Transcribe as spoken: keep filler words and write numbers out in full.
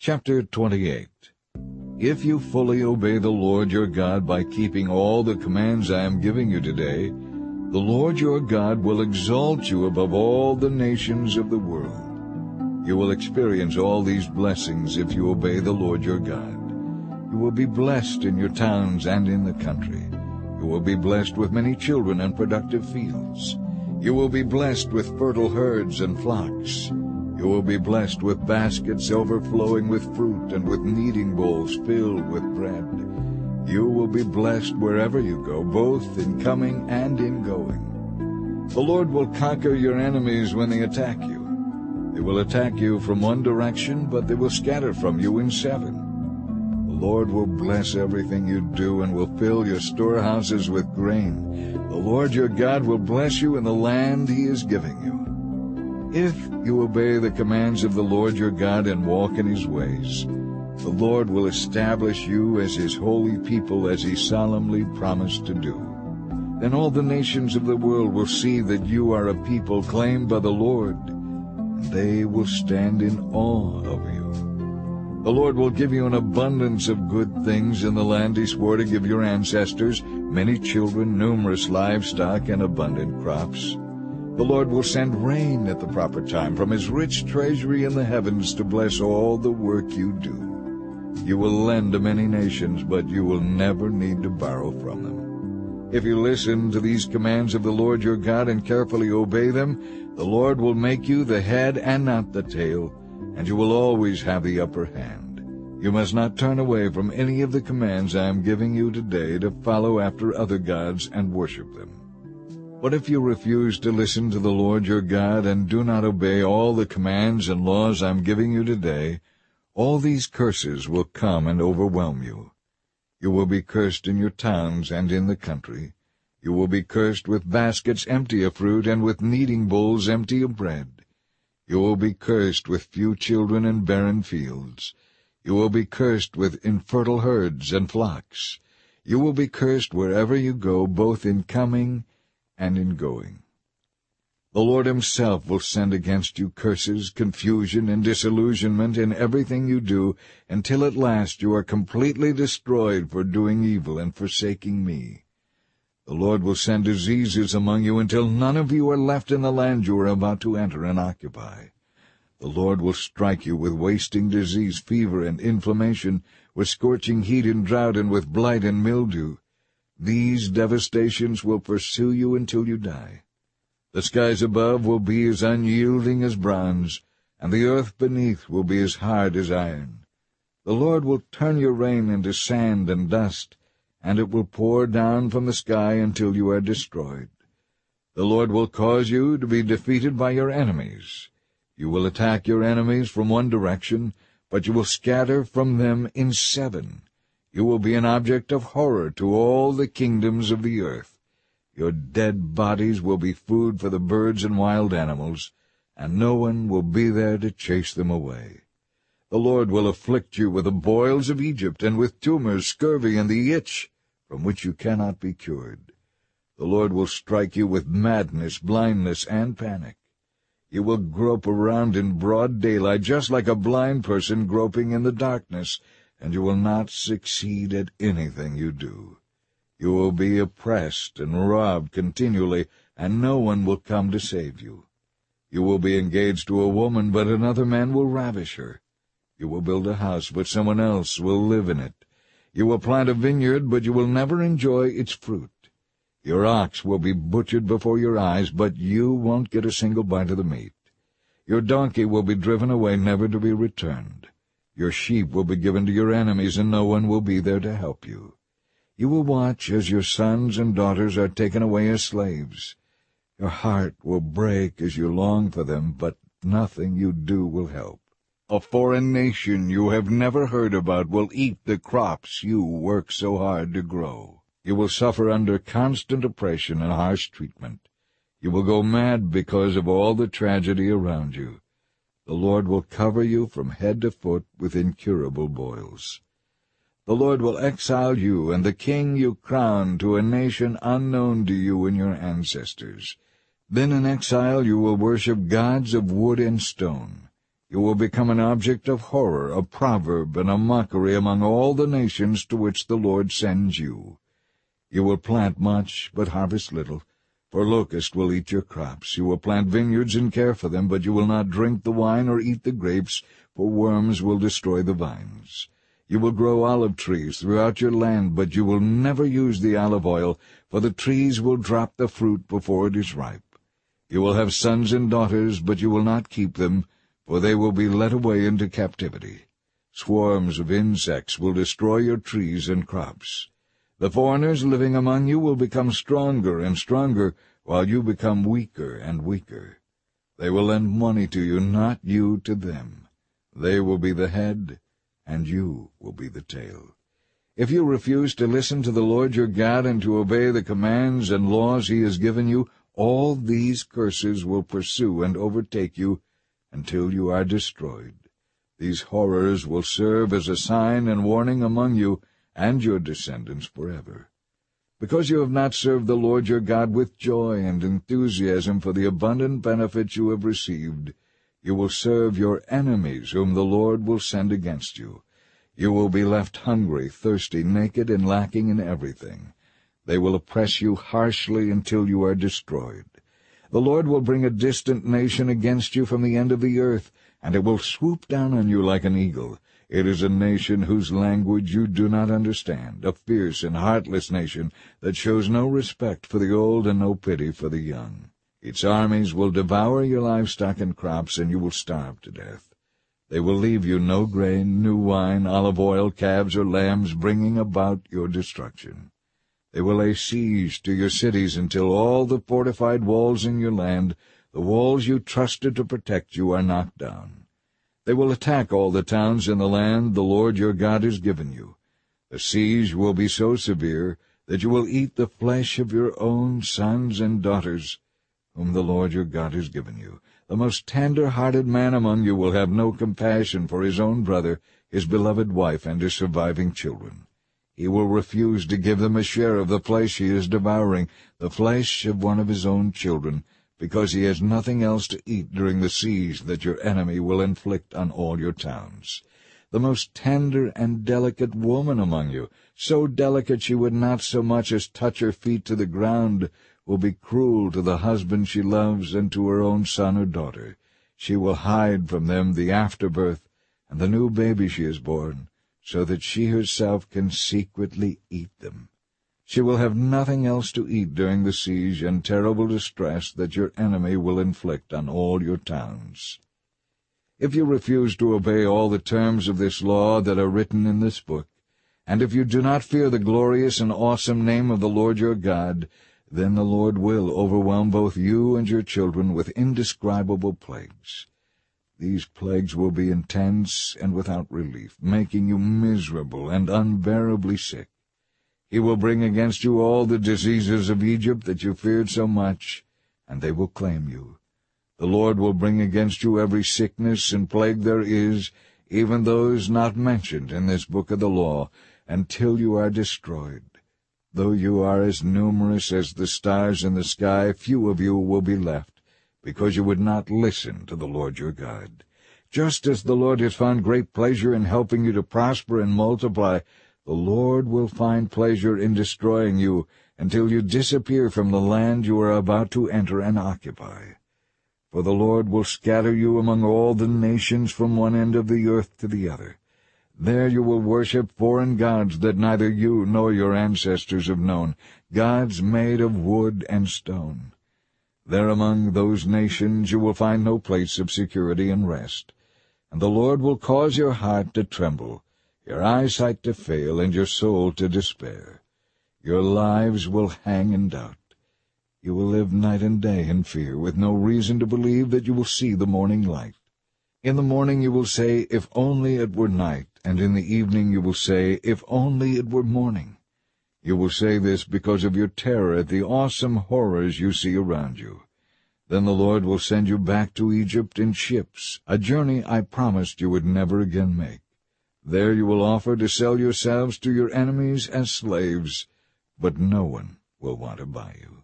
Chapter twenty-eight. If you fully obey the Lord your God by keeping all the commands I am giving you today, the Lord your God will exalt you above all the nations of the world. You will experience all these blessings if you obey the Lord your God. You will be blessed in your towns and in the country. You will be blessed with many children and productive fields. You will be blessed with fertile herds and flocks. You will be blessed with baskets overflowing with fruit and with kneading bowls filled with bread. You will be blessed wherever you go, both in coming and in going. The Lord will conquer your enemies when they attack you. They will attack you from one direction, but they will scatter from you in seven. The Lord will bless everything you do and will fill your storehouses with grain. The Lord your God will bless you in the land he is giving you. If you obey the commands of the Lord your God and walk in his ways, the Lord will establish you as his holy people, as he solemnly promised to do. Then all the nations of the world will see that you are a people claimed by the Lord, and they will stand in awe of you. The Lord will give you an abundance of good things in the land he swore to give your ancestors, many children, numerous livestock, and abundant crops. The Lord will send rain at the proper time from his rich treasury in the heavens to bless all the work you do. You will lend to many nations, but you will never need to borrow from them. If you listen to these commands of the Lord your God and carefully obey them, the Lord will make you the head and not the tail, and you will always have the upper hand. You must not turn away from any of the commands I am giving you today to follow after other gods and worship them. But if you refuse to listen to the Lord your God and do not obey all the commands and laws I am giving you today, all these curses will come and overwhelm you. You will be cursed in your towns and in the country. You will be cursed with baskets empty of fruit and with kneading bowls empty of bread. You will be cursed with few children and barren fields. You will be cursed with infertile herds and flocks. You will be cursed wherever you go, both in coming and in going. The Lord himself will send against you curses, confusion, and disillusionment in everything you do, until at last you are completely destroyed for doing evil and forsaking me. The Lord will send diseases among you until none of you are left in the land you are about to enter and occupy. The Lord will strike you with wasting disease, fever, and inflammation, with scorching heat and drought, and with blight and mildew. These devastations will pursue you until you die. The skies above will be as unyielding as bronze, and the earth beneath will be as hard as iron. The Lord will turn your rain into sand and dust, and it will pour down from the sky until you are destroyed. The Lord will cause you to be defeated by your enemies. You will attack your enemies from one direction, but you will scatter from them in seven. You will be an object of horror to all the kingdoms of the earth. Your dead bodies will be food for the birds and wild animals, and no one will be there to chase them away. The Lord will afflict you with the boils of Egypt, and with tumors, scurvy, and the itch, from which you cannot be cured. The Lord will strike you with madness, blindness, and panic. You will grope around in broad daylight, just like a blind person groping in the darkness, and you will not succeed at anything you do. You will be oppressed and robbed continually, and no one will come to save you. You will be engaged to a woman, but another man will ravish her. You will build a house, but someone else will live in it. You will plant a vineyard, but you will never enjoy its fruit. Your ox will be butchered before your eyes, but you won't get a single bite of the meat. Your donkey will be driven away, never to be returned. Your sheep will be given to your enemies, and no one will be there to help you. You will watch as your sons and daughters are taken away as slaves. Your heart will break as you long for them, but nothing you do will help. A foreign nation you have never heard about will eat the crops you work so hard to grow. You will suffer under constant oppression and harsh treatment. You will go mad because of all the tragedy around you. The Lord will cover you from head to foot with incurable boils. The Lord will exile you and the king you crown to a nation unknown to you and your ancestors. Then in exile you will worship gods of wood and stone. You will become an object of horror, a proverb, and a mockery among all the nations to which the Lord sends you. You will plant much, but harvest little, for locusts will eat your crops. You will plant vineyards and care for them, but you will not drink the wine or eat the grapes, for worms will destroy the vines. You will grow olive trees throughout your land, but you will never use the olive oil, for the trees will drop the fruit before it is ripe. You will have sons and daughters, but you will not keep them, for they will be led away into captivity. Swarms of insects will destroy your trees and crops. The foreigners living among you will become stronger and stronger, while you become weaker and weaker. They will lend money to you, not you to them. They will be the head, and you will be the tail. If you refuse to listen to the Lord your God and to obey the commands and laws he has given you, all these curses will pursue and overtake you until you are destroyed. These horrors will serve as a sign and warning among you and your descendants forever. Because you have not served the Lord your God with joy and enthusiasm for the abundant benefits you have received, you will serve your enemies whom the Lord will send against you. You will be left hungry, thirsty, naked, and lacking in everything. They will oppress you harshly until you are destroyed. The Lord will bring a distant nation against you from the end of the earth, and it will swoop down on you like an eagle. It is a nation whose language you do not understand, a fierce and heartless nation that shows no respect for the old and no pity for the young. Its armies will devour your livestock and crops, and you will starve to death. They will leave you no grain, new wine, olive oil, calves, or lambs, bringing about your destruction. They will lay siege to your cities until all the fortified walls in your land, the walls you trusted to protect you, are knocked down. They will attack all the towns in the land the Lord your God has given you. The siege will be so severe that you will eat the flesh of your own sons and daughters, whom the Lord your God has given you. The most tender-hearted man among you will have no compassion for his own brother, his beloved wife, and his surviving children. He will refuse to give them a share of the flesh he is devouring, the flesh of one of his own children, because he has nothing else to eat during the siege that your enemy will inflict on all your towns. The most tender and delicate woman among you, so delicate she would not so much as touch her feet to the ground, will be cruel to the husband she loves and to her own son or daughter. She will hide from them the afterbirth and the new baby she has born, so that she herself can secretly eat them. She will have nothing else to eat during the siege and terrible distress that your enemy will inflict on all your towns. If you refuse to obey all the terms of this law that are written in this book, and if you do not fear the glorious and awesome name of the Lord your God, then the Lord will overwhelm both you and your children with indescribable plagues. These plagues will be intense and without relief, making you miserable and unbearably sick. He will bring against you all the diseases of Egypt that you feared so much, and they will claim you. The Lord will bring against you every sickness and plague there is, even those not mentioned in this book of the law, until you are destroyed. Though you are as numerous as the stars in the sky, few of you will be left, because you would not listen to the Lord your God. Just as the Lord has found great pleasure in helping you to prosper and multiply, the Lord will find pleasure in destroying you until you disappear from the land you are about to enter and occupy. For the Lord will scatter you among all the nations from one end of the earth to the other. There you will worship foreign gods that neither you nor your ancestors have known, gods made of wood and stone. There among those nations you will find no place of security and rest, and the Lord will cause your heart to tremble, your eyesight to fail, and your soul to despair. Your lives will hang in doubt. You will live night and day in fear, with no reason to believe that you will see the morning light. In the morning you will say, "If only it were night," and in the evening you will say, "If only it were morning." You will say this because of your terror at the awesome horrors you see around you. Then the Lord will send you back to Egypt in ships, a journey I promised you would never again make. There you will offer to sell yourselves to your enemies as slaves, but no one will want to buy you.